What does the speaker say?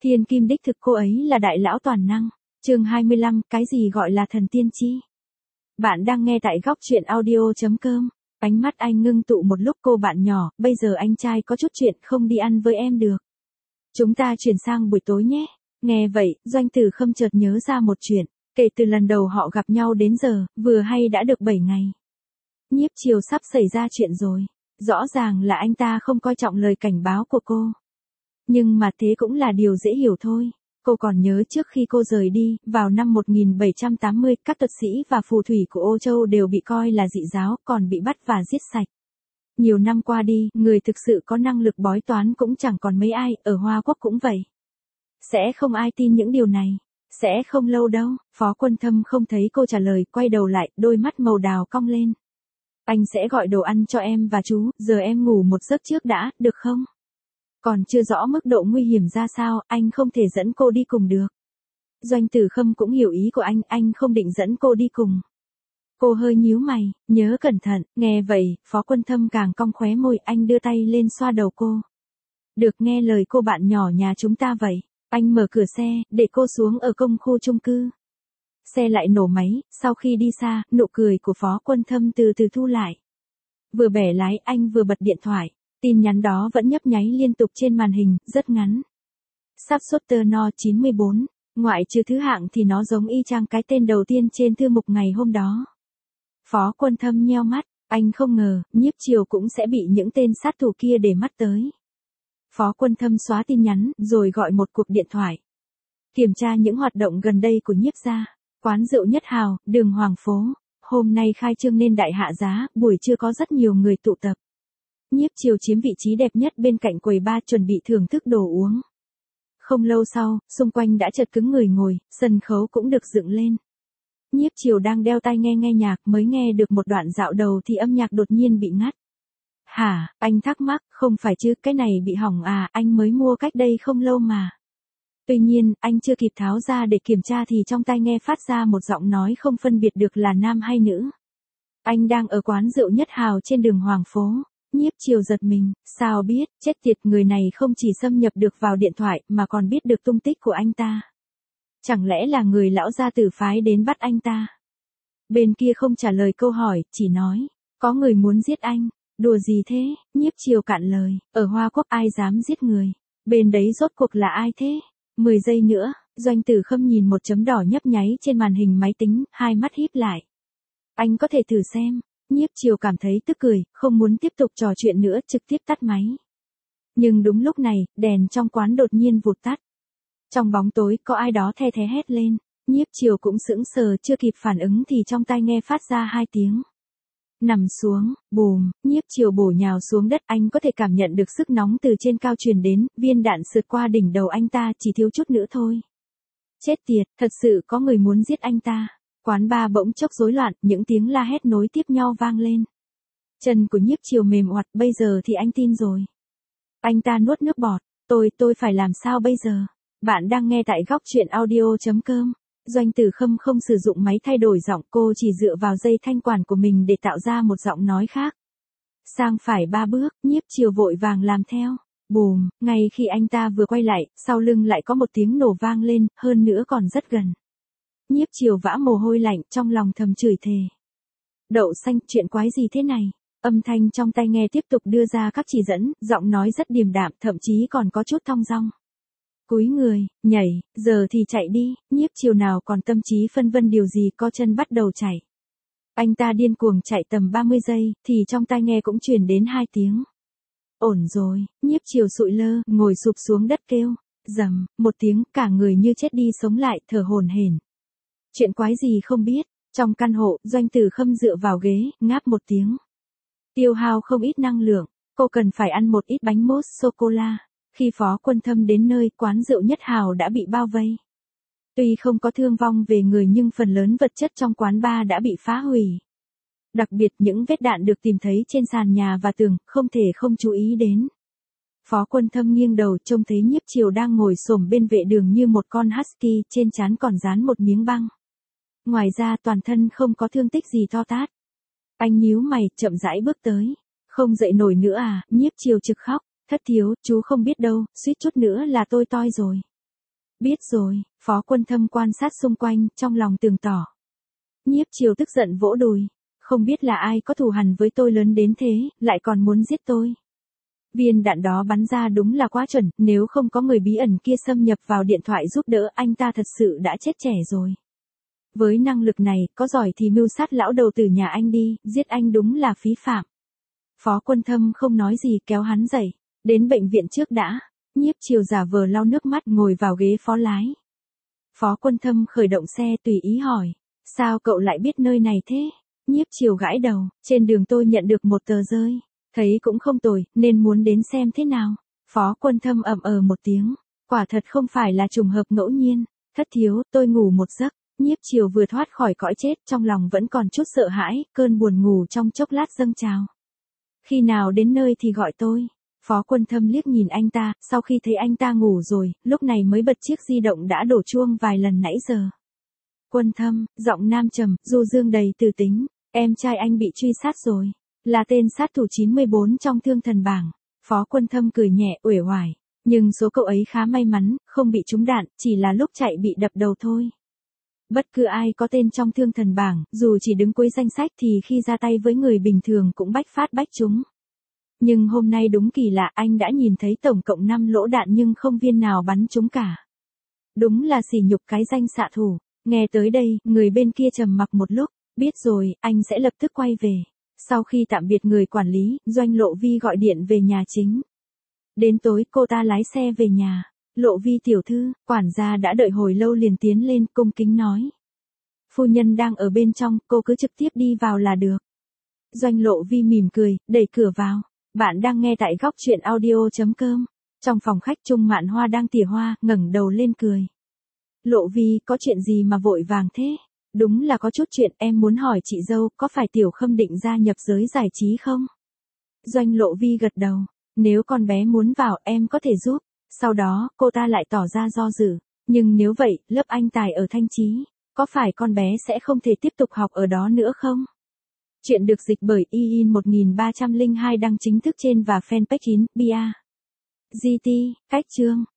Thiên kim đích thực cô ấy là đại lão toàn năng. Chương 25, cái gì gọi là thần tiên chi? Bạn đang nghe tại góc truyện audio.com. Ánh mắt anh ngưng tụ một lúc. Cô bạn nhỏ, bây giờ anh trai có chút chuyện không đi ăn với em được. Chúng ta chuyển sang buổi tối nhé. Nghe vậy, Doanh Tử Khâm chợt nhớ ra một chuyện. Kể từ lần đầu họ gặp nhau đến giờ, vừa hay đã được 7 ngày. Nhiếp Chiều sắp xảy ra chuyện rồi. Rõ ràng là anh ta không coi trọng lời cảnh báo của cô. Nhưng mà thế cũng là điều dễ hiểu thôi. Cô còn nhớ trước khi cô rời đi, vào năm 1780, các thuật sĩ và phù thủy của Ô Châu đều bị coi là dị giáo, còn bị bắt và giết sạch. Nhiều năm qua đi, người thực sự có năng lực bói toán cũng chẳng còn mấy ai, ở Hoa Quốc cũng vậy. Sẽ không ai tin những điều này. Sẽ không lâu đâu. Phó Quân Thâm không thấy cô trả lời, quay đầu lại, đôi mắt màu đào cong lên. Anh sẽ gọi đồ ăn cho em và chú, giờ em ngủ một giấc trước đã, được không? Còn chưa rõ mức độ nguy hiểm ra sao, anh không thể dẫn cô đi cùng được. Doanh Tử Khâm cũng hiểu ý của anh không định dẫn cô đi cùng. Cô hơi nhíu mày, nhớ cẩn thận, nghe vậy, Phó Quân Thâm càng cong khóe môi, anh đưa tay lên xoa đầu cô. Được, nghe lời cô bạn nhỏ nhà chúng ta vậy. Anh mở cửa xe, để cô xuống ở công khu chung cư. Xe lại nổ máy, sau khi đi xa, nụ cười của Phó Quân Thâm từ từ thu lại. Vừa bẻ lái anh vừa bật điện thoại. Tin nhắn đó vẫn nhấp nháy liên tục trên màn hình, rất ngắn. Xác suất tơ no 94, ngoại trừ thứ hạng thì nó giống y chang cái tên đầu tiên trên thư mục ngày hôm đó. Phó Quân Thâm nheo mắt, anh không ngờ, Nhiếp Chiều cũng sẽ bị những tên sát thủ kia để mắt tới. Phó Quân Thâm xóa tin nhắn, rồi gọi một cuộc điện thoại. Kiểm tra những hoạt động gần đây của Nhiếp gia. Quán rượu Nhất Hào, đường Hoàng Phố. Hôm nay khai trương nên đại hạ giá, buổi trưa có rất nhiều người tụ tập. Nhiếp Chiều chiếm vị trí đẹp nhất bên cạnh quầy bar chuẩn bị thưởng thức đồ uống. Không lâu sau, xung quanh đã chật cứng người ngồi, sân khấu cũng được dựng lên. Nhiếp Chiều đang đeo tai nghe nhạc, mới nghe được một đoạn dạo đầu thì âm nhạc đột nhiên bị ngắt. Hả, anh thắc mắc, không phải chứ, cái này bị hỏng à, anh mới mua cách đây không lâu mà. Tuy nhiên, anh chưa kịp tháo ra để kiểm tra thì trong tai nghe phát ra một giọng nói không phân biệt được là nam hay nữ. Anh đang ở quán rượu Nhất Hào trên đường Hoàng Phố. Nhiếp Chiều giật mình, sao biết, chết tiệt, người này không chỉ xâm nhập được vào điện thoại mà còn biết được tung tích của anh ta. Chẳng lẽ là người lão gia tử phái đến bắt anh ta? Bên kia không trả lời câu hỏi, chỉ nói, có người muốn giết anh. Đùa gì thế? Nhiếp Chiều cạn lời, ở Hoa Quốc ai dám giết người? Bên đấy rốt cuộc là ai thế? 10 giây nữa, Doanh Tử Khâm nhìn một chấm đỏ nhấp nháy trên màn hình máy tính, hai mắt híp lại. Anh có thể thử xem. Nhiếp Chiều cảm thấy tức cười, không muốn tiếp tục trò chuyện nữa, trực tiếp tắt máy. Nhưng đúng lúc này, đèn trong quán đột nhiên vụt tắt. Trong bóng tối có ai đó the thé hét lên. Nhiếp Chiều cũng sững sờ, chưa kịp phản ứng thì trong tai nghe phát ra 2 tiếng. Nằm xuống, bùm, Nhiếp Chiều bổ nhào xuống đất, anh có thể cảm nhận được sức nóng từ trên cao truyền đến, viên đạn sượt qua đỉnh đầu anh ta, chỉ thiếu chút nữa thôi. Chết tiệt, thật sự có người muốn giết anh ta. Quán bar bỗng chốc rối loạn, những tiếng la hét nối tiếp nhau vang lên. Chân của Nhiếp Chiều mềm oặt, bây giờ thì anh tin rồi. Anh ta nuốt nước bọt, tôi phải làm sao bây giờ? Bạn đang nghe tại góc truyện audio.com. Doanh Tử Khâm không sử dụng máy thay đổi giọng, cô chỉ dựa vào dây thanh quản của mình để tạo ra một giọng nói khác. Sang phải 3 bước, Nhiếp Chiều vội vàng làm theo. Bùm, ngay khi anh ta vừa quay lại, sau lưng lại có một tiếng nổ vang lên, hơn nữa còn rất gần. Nhiếp Chiều vã mồ hôi lạnh, trong lòng thầm chửi thề. Đậu xanh, chuyện quái gì thế này? Âm thanh trong tai nghe tiếp tục đưa ra các chỉ dẫn, giọng nói rất điềm đạm, thậm chí còn có chút thong dong. Cúi người, nhảy, giờ thì chạy đi. Nhiếp Chiều nào còn tâm trí phân vân điều gì, co chân bắt đầu chạy. Anh ta điên cuồng chạy tầm 30 giây, thì trong tai nghe cũng truyền đến 2 tiếng. Ổn rồi, Nhiếp Chiều sụi lơ, ngồi sụp xuống đất kêu. Rầm, một tiếng, cả người như chết đi sống lại, thở hổn hển. Chuyện quái gì không biết. Trong căn hộ, Doanh Tử Khâm dựa vào ghế, ngáp một tiếng. Tiêu hao không ít năng lượng, cô cần phải ăn một ít bánh mousse sô-cô-la. Khi Phó Quân Thâm đến nơi, quán rượu Nhất Hào đã bị bao vây. Tuy không có thương vong về người nhưng phần lớn vật chất trong quán bar đã bị phá hủy. Đặc biệt những vết đạn được tìm thấy trên sàn nhà và tường, không thể không chú ý đến. Phó Quân Thâm nghiêng đầu, trông thấy Nhiếp Chiều đang ngồi xổm bên vệ đường như một con husky, trên trán còn dán một miếng băng. Ngoài ra toàn thân không có thương tích gì to tát. Anh nhíu mày, chậm rãi bước tới. Không dậy nổi nữa à? Nhiếp Chiều trực khóc. Thất thiếu, chú không biết đâu, suýt chút nữa là tôi toi rồi. Biết rồi, Phó Quân Thâm quan sát xung quanh, trong lòng tường tỏ. Nhiếp Chiều tức giận vỗ đùi. Không biết là ai có thù hằn với tôi lớn đến thế, lại còn muốn giết tôi. Viên đạn đó bắn ra đúng là quá chuẩn, nếu không có người bí ẩn kia xâm nhập vào điện thoại giúp đỡ anh ta thật sự đã chết trẻ rồi. Với năng lực này, có giỏi thì mưu sát lão đầu tử nhà anh đi, giết anh đúng là phí phạm. Phó Quân Thâm không nói gì kéo hắn dậy, đến bệnh viện trước đã. Nhiếp Chiều giả vờ lau nước mắt ngồi vào ghế phó lái. Phó Quân Thâm khởi động xe tùy ý hỏi, sao cậu lại biết nơi này thế? Nhiếp Chiều gãi đầu, trên đường tôi nhận được một tờ rơi, thấy cũng không tồi, nên muốn đến xem thế nào. Phó Quân Thâm ậm một tiếng, quả thật không phải là trùng hợp ngẫu nhiên, thất thiếu, tôi ngủ một giấc. Nhiếp Chiều vừa thoát khỏi cõi chết, trong lòng vẫn còn chút sợ hãi, cơn buồn ngủ trong chốc lát dâng trào. Khi nào đến nơi thì gọi tôi. Phó Quân Thâm liếc nhìn anh ta, sau khi thấy anh ta ngủ rồi, lúc này mới bật chiếc di động đã đổ chuông vài lần nãy giờ. Quân Thâm, giọng nam trầm, du dương đầy từ tính, em trai anh bị truy sát rồi, là tên sát thủ 94 trong Thương Thần bảng. Phó Quân Thâm cười nhẹ, uể oải, nhưng số cậu ấy khá may mắn, không bị trúng đạn, chỉ là lúc chạy bị đập đầu thôi. Bất cứ ai có tên trong Thương Thần bảng, dù chỉ đứng cuối danh sách thì khi ra tay với người bình thường cũng bách phát bách trúng. Nhưng hôm nay đúng kỳ lạ, anh đã nhìn thấy tổng cộng 5 lỗ đạn nhưng không viên nào bắn trúng cả. Đúng là sỉ nhục cái danh xạ thủ. Nghe tới đây, người bên kia trầm mặc một lúc, biết rồi, anh sẽ lập tức quay về. Sau khi tạm biệt người quản lý, Doanh Lộ Vi gọi điện về nhà chính. Đến tối, cô ta lái xe về nhà. Lộ Vi tiểu thư, quản gia đã đợi hồi lâu liền tiến lên, cung kính nói. Phu nhân đang ở bên trong, cô cứ trực tiếp đi vào là được. Doanh Lộ Vi mỉm cười, đẩy cửa vào. Bạn đang nghe tại góc truyện audio.com. Trong phòng khách Trung Mạn Hoa đang tỉa hoa, ngẩng đầu lên cười. Lộ Vi, có chuyện gì mà vội vàng thế? Đúng là có chút chuyện, em muốn hỏi chị dâu, có phải Tiểu Khâm định gia nhập giới giải trí không? Doanh Lộ Vi gật đầu. Nếu con bé muốn vào, em có thể giúp. Sau đó, cô ta lại tỏ ra do dự. Nhưng nếu vậy, lớp anh tài ở Thanh Chí, có phải con bé sẽ không thể tiếp tục học ở đó nữa không? Chuyện được dịch bởi IIN 1302 đăng chính thức trên và fanpage 9, Bia. GT, cách chương.